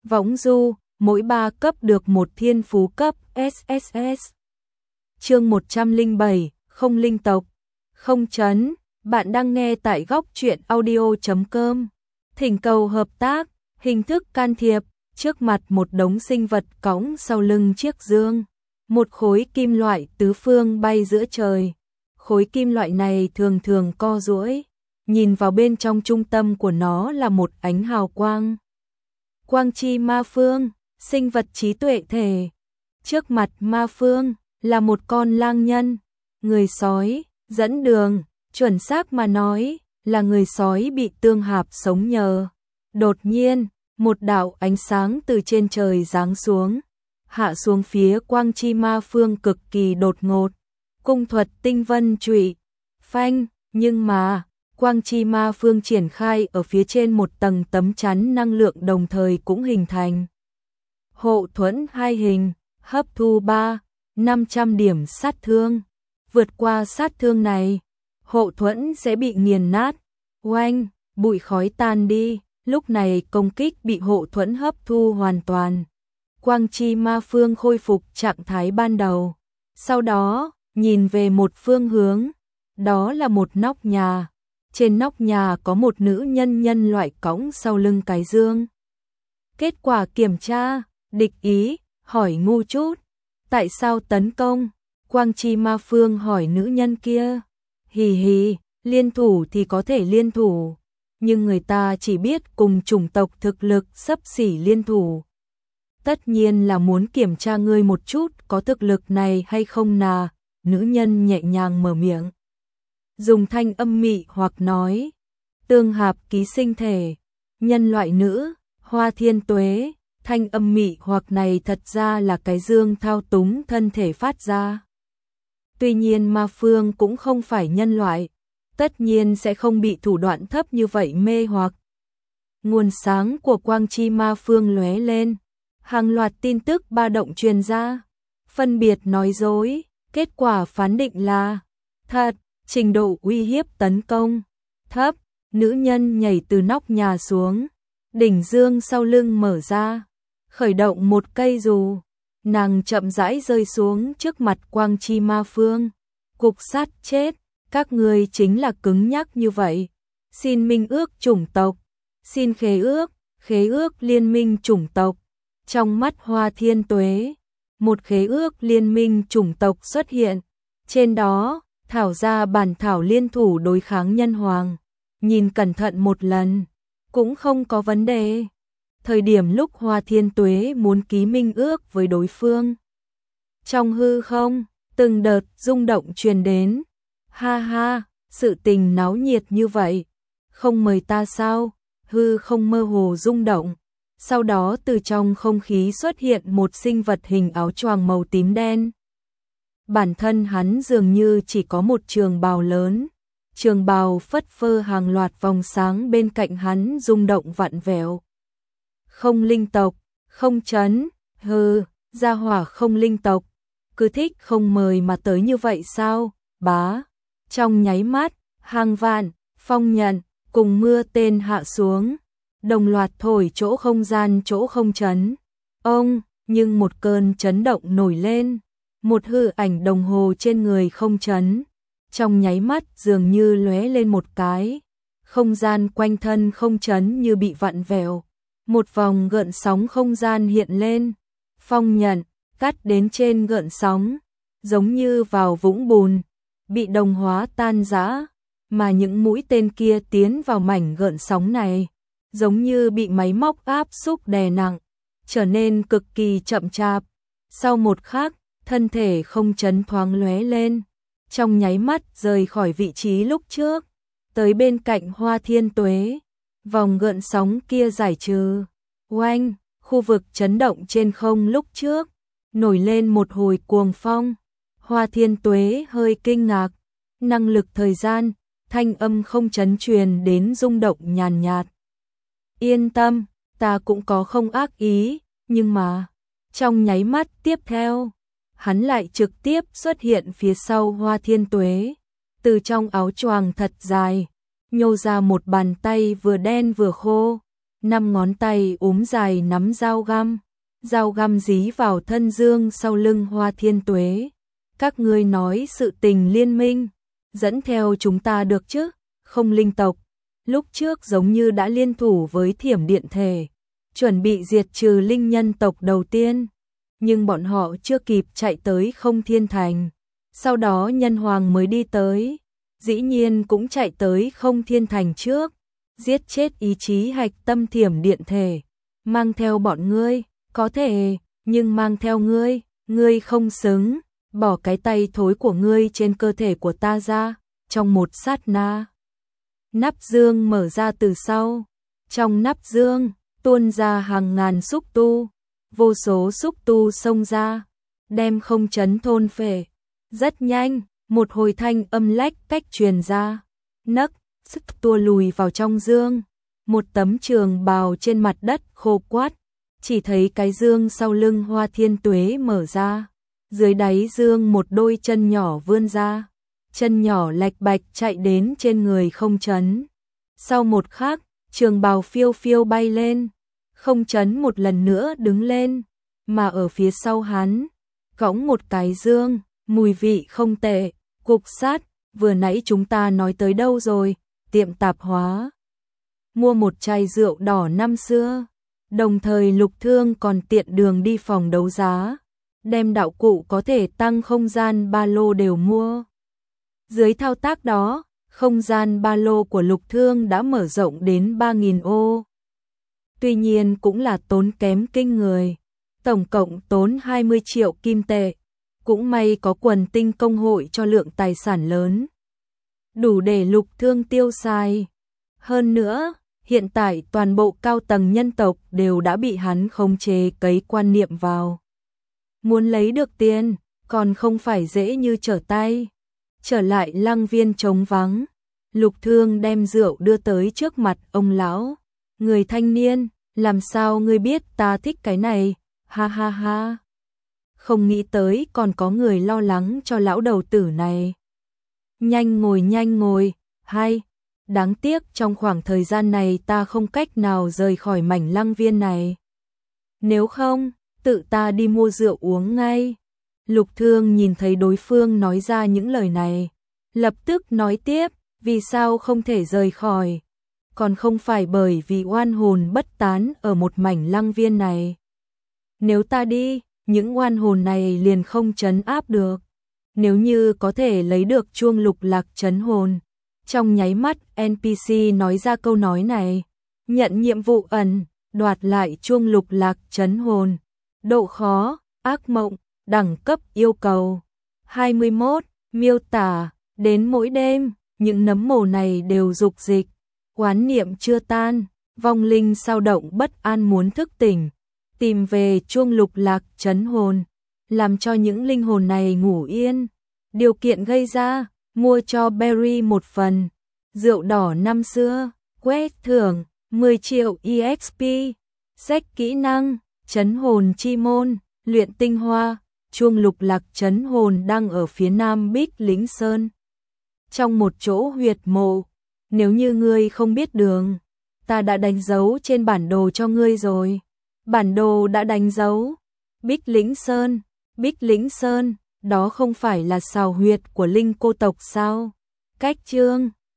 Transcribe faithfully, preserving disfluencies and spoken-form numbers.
Võng du, mỗi ba cấp được một thiên phú cấp ét ét ét. Chương một trăm lẻ bảy, không linh tộc, không chấn. Bạn đang nghe tại góc truyện audio chấm com. Thỉnh cầu hợp tác, hình thức can thiệp, trước mặt một đống sinh vật cõng sau lưng chiếc dương. Một khối kim loại tứ phương bay giữa trời. Khối kim loại này thường thường co duỗi, nhìn vào bên trong trung tâm của nó là một ánh hào quang. Quang chi ma phương, sinh vật trí tuệ thể. Trước mặt ma phương là một con lang nhân, người sói, dẫn đường, chuẩn xác mà nói là người sói bị tương hạp sống nhờ. Đột nhiên, một đạo ánh sáng từ trên trời giáng xuống, hạ xuống phía quang chi ma phương cực kỳ đột ngột. Cung thuật tinh vân trụy, phanh, nhưng mà quang chi ma phương triển khai ở phía trên một tầng tấm chắn năng lượng đồng thời cũng hình thành. Hộ thuẫn hai hình, hấp thu ba, năm trăm điểm sát thương. Vượt qua sát thương này, hộ thuẫn sẽ bị nghiền nát. Oanh, bụi khói tan đi, lúc này công kích bị hộ thuẫn hấp thu hoàn toàn. Quang chi ma phương khôi phục trạng thái ban đầu. Sau đó, nhìn về một phương hướng, đó là một nóc nhà. Trên nóc nhà có một nữ nhân nhân loại cõng sau lưng cái dương. Kết quả kiểm tra, địch ý, hỏi ngu chút. Tại sao tấn công? Quang chi ma phương hỏi nữ nhân kia. Hì hì, liên thủ thì có thể liên thủ. Nhưng người ta chỉ biết cùng chủng tộc thực lực xấp xỉ liên thủ. Tất nhiên là muốn kiểm tra ngươi một chút có thực lực này hay không nà. Nữ nhân nhẹ nhàng mở miệng, dùng thanh âm mị hoặc nói. Tương hạp ký sinh thể, nhân loại nữ, Hoa Thiên Tuế. Thanh âm mị hoặc này thật ra là cái dương thao túng thân thể phát ra. Tuy nhiên ma phương cũng không phải nhân loại, tất nhiên sẽ không bị thủ đoạn thấp như vậy mê hoặc. Nguồn sáng của quang chi ma phương lóe lên, hàng loạt tin tức ba động truyền ra, phân biệt nói dối, kết quả phán định là thật. Trình độ uy hiếp tấn công thấp. Nữ nhân nhảy từ nóc nhà xuống, đỉnh dương sau lưng mở ra, khởi động một cây dù, nàng chậm rãi rơi xuống trước mặt quang chi ma phương. Cục sát chết, các ngươi chính là cứng nhắc như vậy. Xin minh ước chủng tộc, xin khế ước, khế ước liên minh chủng tộc. Trong mắt Hoa Thiên Tuế, một khế ước liên minh chủng tộc xuất hiện, trên đó thảo ra bản thảo liên thủ đối kháng nhân hoàng. Nhìn cẩn thận một lần, cũng không có vấn đề. Thời điểm lúc Hoa Thiên Tuế muốn ký minh ước với đối phương, trong hư không, từng đợt rung động truyền đến. Ha ha, sự tình náo nhiệt như vậy, không mời ta sao? Hư không mơ hồ rung động. Sau đó từ trong không khí xuất hiện một sinh vật hình áo choàng màu tím đen. Bản thân hắn dường như chỉ có một trường bào lớn. Trường bào phất phơ hàng loạt vòng sáng bên cạnh hắn rung động vặn vẹo. Không linh tộc, không chấn, hừ, gia hỏa không linh tộc. Cứ thích không mời mà tới như vậy sao? Bá. Trong nháy mắt, hàng vạn, phong nhận, cùng mưa tên hạ xuống. Đồng loạt thổi chỗ không gian chỗ không chấn. Ông, nhưng một cơn chấn động nổi lên. Một hư ảnh đồng hồ trên người không chấn. Trong nháy mắt dường như lóe lên một cái. Không gian quanh thân không chấn như bị vặn vẹo. Một vòng gợn sóng không gian hiện lên. Phong nhận, cắt đến trên gợn sóng. Giống như vào vũng bùn. Bị đồng hóa tan rã. Mà những mũi tên kia tiến vào mảnh gợn sóng này. Giống như bị máy móc áp xúc đè nặng. Trở nên cực kỳ chậm chạp. Sau một khắc, thân thể không chấn thoáng lóe lên. Trong nháy mắt rời khỏi vị trí lúc trước. Tới bên cạnh Hoa Thiên Tuế. Vòng gợn sóng kia giải trừ. Oanh, khu vực chấn động trên không lúc trước. Nổi lên một hồi cuồng phong. Hoa Thiên Tuế hơi kinh ngạc. Năng lực thời gian, thanh âm không chấn truyền đến rung động nhàn nhạt. Yên tâm, ta cũng có không ác ý, nhưng mà, trong nháy mắt tiếp theo, hắn lại trực tiếp xuất hiện phía sau Hoa Thiên Tuế. Từ trong áo choàng thật dài, nhô ra một bàn tay vừa đen vừa khô. năm ngón tay úm dài nắm dao găm, dao găm dí vào thân dương sau lưng Hoa Thiên Tuế. Các ngươi nói sự tình liên minh, dẫn theo chúng ta được chứ? Không linh tộc, lúc trước giống như đã liên thủ với Thiểm Điện Thể, chuẩn bị diệt trừ linh nhân tộc đầu tiên, nhưng bọn họ chưa kịp chạy tới Không Thiên Thành, sau đó Nhân Hoàng mới đi tới, dĩ nhiên cũng chạy tới Không Thiên Thành trước, giết chết ý chí hạch tâm Thiểm Điện Thể, mang theo bọn ngươi, có thể, nhưng mang theo ngươi, ngươi không xứng, bỏ cái tay thối của ngươi trên cơ thể của ta ra. Trong một sát na, nắp dương mở ra từ sau, trong nắp dương tuôn ra hàng ngàn xúc tu, vô số xúc tu xông ra, đem Không Chấn thôn phệ. Rất nhanh, một hồi thanh âm lách cách truyền ra, nấc, sức tua lùi vào trong dương, một tấm trường bào trên mặt đất khô quắt, chỉ thấy cái dương sau lưng Hoa Thiên Tuế mở ra, dưới đáy dương một đôi chân nhỏ vươn ra, chân nhỏ lạch bạch chạy đến trên người Không Chấn. Sau một khắc, trường bào phiêu phiêu bay lên, Không Chấn một lần nữa đứng lên, mà ở phía sau hắn, cõng một cái dương, mùi vị không tệ, cục sát, vừa nãy chúng ta nói tới đâu rồi, tiệm tạp hóa. Mua một chai rượu đỏ năm xưa, đồng thời Lục Thương còn tiện đường đi phòng đấu giá, đem đạo cụ có thể tăng không gian ba lô đều mua. Dưới thao tác đó, không gian ba lô của Lục Thương đã mở rộng đến ba nghìn ô. Tuy nhiên cũng là tốn kém kinh người, tổng cộng tốn hai mươi triệu kim tệ, cũng may có quần tinh công hội cho lượng tài sản lớn, đủ để Lục Thương tiêu xài. Hơn nữa, hiện tại toàn bộ cao tầng nhân tộc đều đã bị hắn khống chế cấy quan niệm vào. Muốn lấy được tiền, còn không phải dễ như trở tay. Trở lại lăng viên trống vắng, Lục Thương đem rượu đưa tới trước mặt ông lão. Người thanh niên, làm sao ngươi biết ta thích cái này? Ha ha ha. Không nghĩ tới còn có người lo lắng cho lão đầu tử này. Nhanh ngồi nhanh ngồi, hay. Đáng tiếc trong khoảng thời gian này ta không cách nào rời khỏi mảnh lăng viên này. Nếu không, tự ta đi mua rượu uống ngay. Lục Thương nhìn thấy đối phương nói ra những lời này, lập tức nói tiếp, vì sao không thể rời khỏi? Còn không phải bởi vì oan hồn bất tán ở một mảnh lăng viên này. Nếu ta đi, những oan hồn này liền không trấn áp được. Nếu như có thể lấy được chuông lục lạc trấn hồn. Trong nháy mắt en pê xê nói ra câu nói này, nhận nhiệm vụ ẩn, đoạt lại chuông lục lạc trấn hồn. Độ khó, ác mộng, đẳng cấp yêu cầu. hai mươi mốt, miêu tả, đến mỗi đêm, những nấm mồ này đều dục dịch. Oán niệm chưa tan, vong linh sao động bất an muốn thức tỉnh. Tìm về chuông lục lạc trấn hồn, làm cho những linh hồn này ngủ yên. Điều kiện gây ra, mua cho Berry một phần. Rượu đỏ năm xưa, quét thưởng, mười triệu e ích pê. Sách kỹ năng, trấn hồn chi môn, luyện tinh hoa, chuông lục lạc trấn hồn đang ở phía nam Bích Lĩnh Sơn. Trong một chỗ huyệt mộ, nếu như ngươi không biết đường, ta đã đánh dấu trên bản đồ cho ngươi rồi. Bản đồ đã đánh dấu. Bích Lĩnh Sơn, Bích Lĩnh Sơn, đó không phải là sào huyệt của linh cô tộc sao? Cách chương